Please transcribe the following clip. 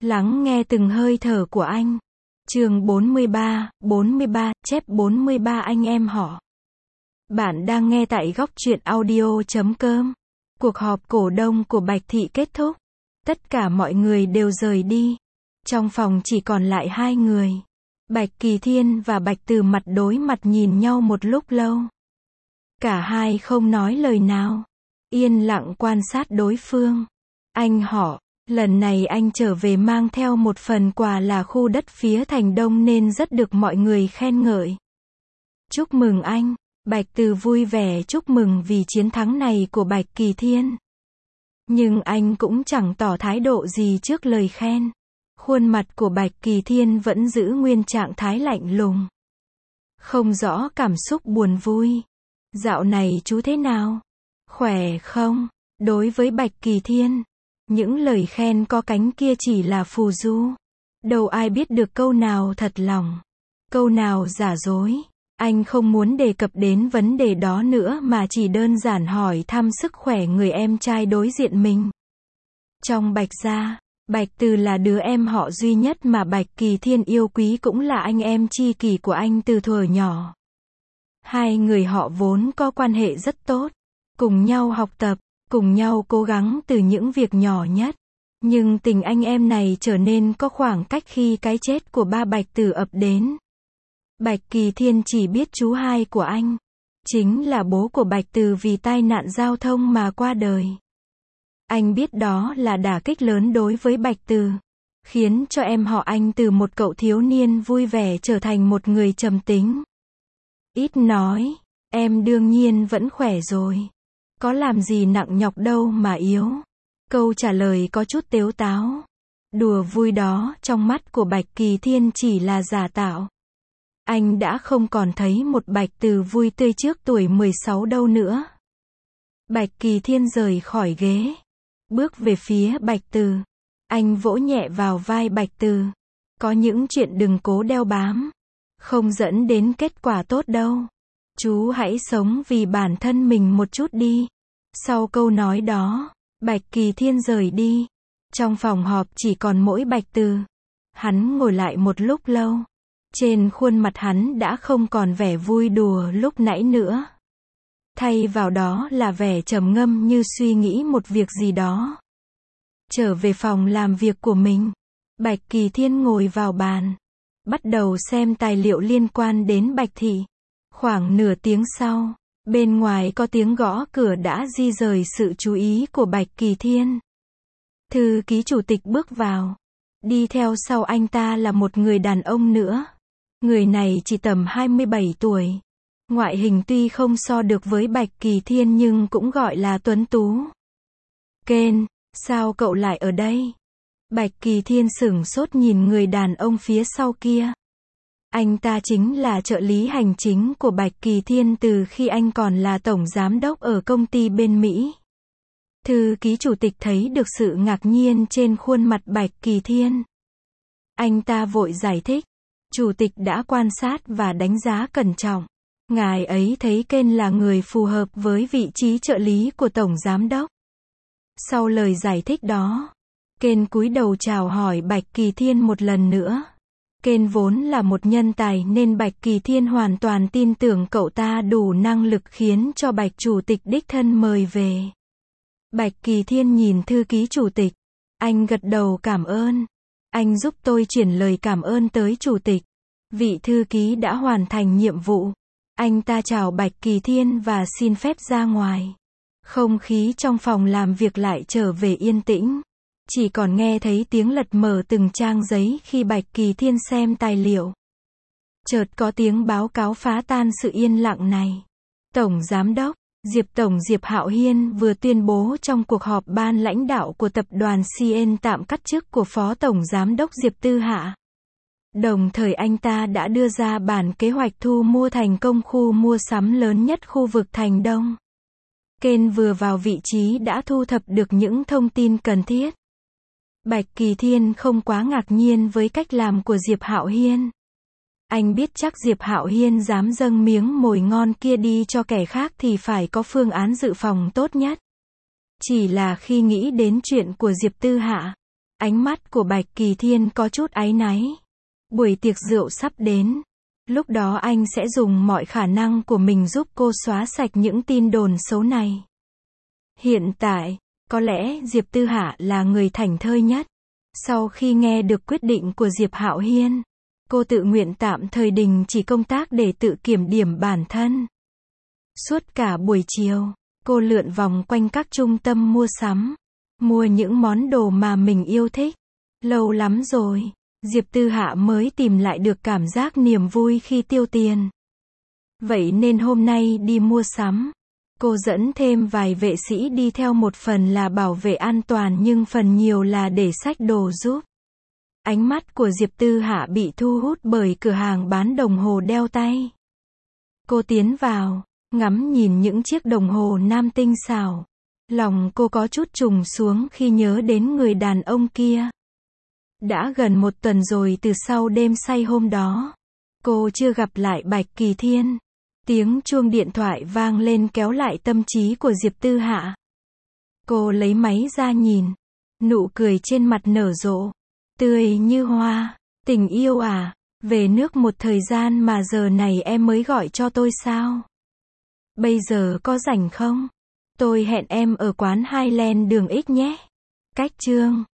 Lắng nghe từng hơi thở của anh. Chương 43, chép 43 anh em họ. Bạn đang nghe tại góc truyện audio.com. Cuộc họp cổ đông của Bạch Thị kết thúc. Tất cả mọi người đều rời đi. Trong phòng chỉ còn lại hai người. Bạch Kỳ Thiên và Bạch Từ mặt đối mặt nhìn nhau một lúc lâu. Cả hai không nói lời nào. Yên lặng quan sát đối phương. Anh họ, lần này anh trở về mang theo một phần quà là khu đất phía thành đông nên rất được mọi người khen ngợi. Chúc mừng anh. Bạch Từ vui vẻ chúc mừng vì chiến thắng này của Bạch Kỳ Thiên. Nhưng anh cũng chẳng tỏ thái độ gì trước lời khen. Khuôn mặt của Bạch Kỳ Thiên vẫn giữ nguyên trạng thái lạnh lùng. Không rõ cảm xúc buồn vui. Dạo này chú thế nào? Khỏe không? Đối với Bạch Kỳ Thiên, những lời khen có cánh kia chỉ là phù du. Đâu ai biết được câu nào thật lòng, câu nào giả dối. Anh không muốn đề cập đến vấn đề đó nữa mà chỉ đơn giản hỏi thăm sức khỏe người em trai đối diện mình. Trong Bạch gia, Bạch Từ là đứa em họ duy nhất mà Bạch Kỳ Thiên yêu quý, cũng là anh em tri kỷ của anh từ thuở nhỏ. Hai người họ vốn có quan hệ rất tốt, cùng nhau học tập, cùng nhau cố gắng từ những việc nhỏ nhất. Nhưng tình anh em này trở nên có khoảng cách khi cái chết của ba Bạch Từ ập đến. Bạch Kỳ Thiên chỉ biết chú hai của anh, chính là bố của Bạch Từ vì tai nạn giao thông mà qua đời. Anh biết đó là đả kích lớn đối với Bạch Từ, khiến cho em họ anh từ một cậu thiếu niên vui vẻ trở thành một người trầm tính. Ít nói, em đương nhiên vẫn khỏe rồi. Có làm gì nặng nhọc đâu mà yếu. Câu trả lời có chút tếu táo. Đùa vui đó trong mắt của Bạch Kỳ Thiên chỉ là giả tạo. Anh đã không còn thấy một Bạch Từ vui tươi trước tuổi 16 đâu nữa. Bạch Kỳ Thiên rời khỏi ghế, bước về phía Bạch Từ. Anh vỗ nhẹ vào vai Bạch Từ. Có những chuyện đừng cố đeo bám, không dẫn đến kết quả tốt đâu. Chú hãy sống vì bản thân mình một chút đi. Sau câu nói đó, Bạch Kỳ Thiên rời đi. Trong phòng họp chỉ còn mỗi Bạch Từ. Hắn ngồi lại một lúc lâu. Trên khuôn mặt hắn đã không còn vẻ vui đùa lúc nãy nữa. Thay vào đó là vẻ trầm ngâm như suy nghĩ một việc gì đó. Trở về phòng làm việc của mình, Bạch Kỳ Thiên ngồi vào bàn, bắt đầu xem tài liệu liên quan đến Bạch Thị. Khoảng nửa tiếng sau, bên ngoài có tiếng gõ cửa đã di rời sự chú ý của Bạch Kỳ Thiên. Thư ký chủ tịch bước vào. Đi theo sau anh ta là một người đàn ông nữa. Người này chỉ tầm 27 tuổi. Ngoại hình tuy không so được với Bạch Kỳ Thiên nhưng cũng gọi là tuấn tú. Ken, sao cậu lại ở đây? Bạch Kỳ Thiên sửng sốt nhìn người đàn ông phía sau kia. Anh ta chính là trợ lý hành chính của Bạch Kỳ Thiên từ khi anh còn là tổng giám đốc ở công ty bên Mỹ. Thư ký chủ tịch thấy được sự ngạc nhiên trên khuôn mặt Bạch Kỳ Thiên. Anh ta vội giải thích. Chủ tịch đã quan sát và đánh giá cẩn trọng. Ngài ấy thấy Ken là người phù hợp với vị trí trợ lý của tổng giám đốc. Sau lời giải thích đó, Ken cúi đầu chào hỏi Bạch Kỳ Thiên một lần nữa. Ken vốn là một nhân tài nên Bạch Kỳ Thiên hoàn toàn tin tưởng cậu ta đủ năng lực khiến cho Bạch chủ tịch đích thân mời về. Bạch Kỳ Thiên nhìn thư ký chủ tịch. Anh gật đầu cảm ơn. Anh giúp tôi chuyển lời cảm ơn tới chủ tịch. Vị thư ký đã hoàn thành nhiệm vụ. Anh ta chào Bạch Kỳ Thiên và xin phép ra ngoài. Không khí trong phòng làm việc lại trở về yên tĩnh. Chỉ còn nghe thấy tiếng lật mở từng trang giấy khi Bạch Kỳ Thiên xem tài liệu. Chợt có tiếng báo cáo phá tan sự yên lặng này. Tổng Giám đốc, Diệp Hạo Hiên vừa tuyên bố trong cuộc họp ban lãnh đạo của tập đoàn CN tạm cắt chức của Phó Tổng Giám đốc Diệp Tư Hạ. Đồng thời anh ta đã đưa ra bản kế hoạch thu mua thành công khu mua sắm lớn nhất khu vực Thành Đông. Ken vừa vào vị trí đã thu thập được những thông tin cần thiết. Bạch Kỳ Thiên không quá ngạc nhiên với cách làm của Diệp Hạo Hiên. Anh biết chắc Diệp Hạo Hiên dám dâng miếng mồi ngon kia đi cho kẻ khác thì phải có phương án dự phòng tốt nhất. Chỉ là khi nghĩ đến chuyện của Diệp Tư Hạ, Ánh mắt của Bạch Kỳ Thiên có chút áy náy. Buổi tiệc rượu sắp đến. Lúc đó anh sẽ dùng mọi khả năng của mình giúp cô xóa sạch những tin đồn xấu này. Hiện tại, có lẽ Diệp Tư Hạ là người thảnh thơi nhất. Sau khi nghe được quyết định của Diệp Hạo Hiên, cô tự nguyện tạm thời đình chỉ công tác để tự kiểm điểm bản thân. Suốt cả buổi chiều, cô lượn vòng quanh các trung tâm mua sắm, mua những món đồ mà mình yêu thích. Lâu lắm rồi, Diệp Tư Hạ mới tìm lại được cảm giác niềm vui khi tiêu tiền. Vậy nên hôm nay đi mua sắm, cô dẫn thêm vài vệ sĩ đi theo, một phần là bảo vệ an toàn nhưng phần nhiều là để xách đồ giúp. Ánh mắt của Diệp Tư Hạ bị thu hút bởi cửa hàng bán đồng hồ đeo tay. Cô tiến vào, ngắm nhìn những chiếc đồng hồ nam tinh xảo. Lòng cô có chút trùng xuống khi nhớ đến người đàn ông kia. Đã gần 1 tuần rồi từ sau đêm say hôm đó. Cô chưa gặp lại Bạch Kỳ Thiên. Tiếng chuông điện thoại vang lên kéo lại tâm trí của Diệp Tư Hạ. Cô lấy máy ra nhìn. Nụ cười trên mặt nở rộ. Tươi như hoa. Tình yêu à, về nước một thời gian mà giờ này em mới gọi cho tôi sao? Bây giờ có rảnh không? Tôi hẹn em ở quán Highland đường X nhé. Cách chương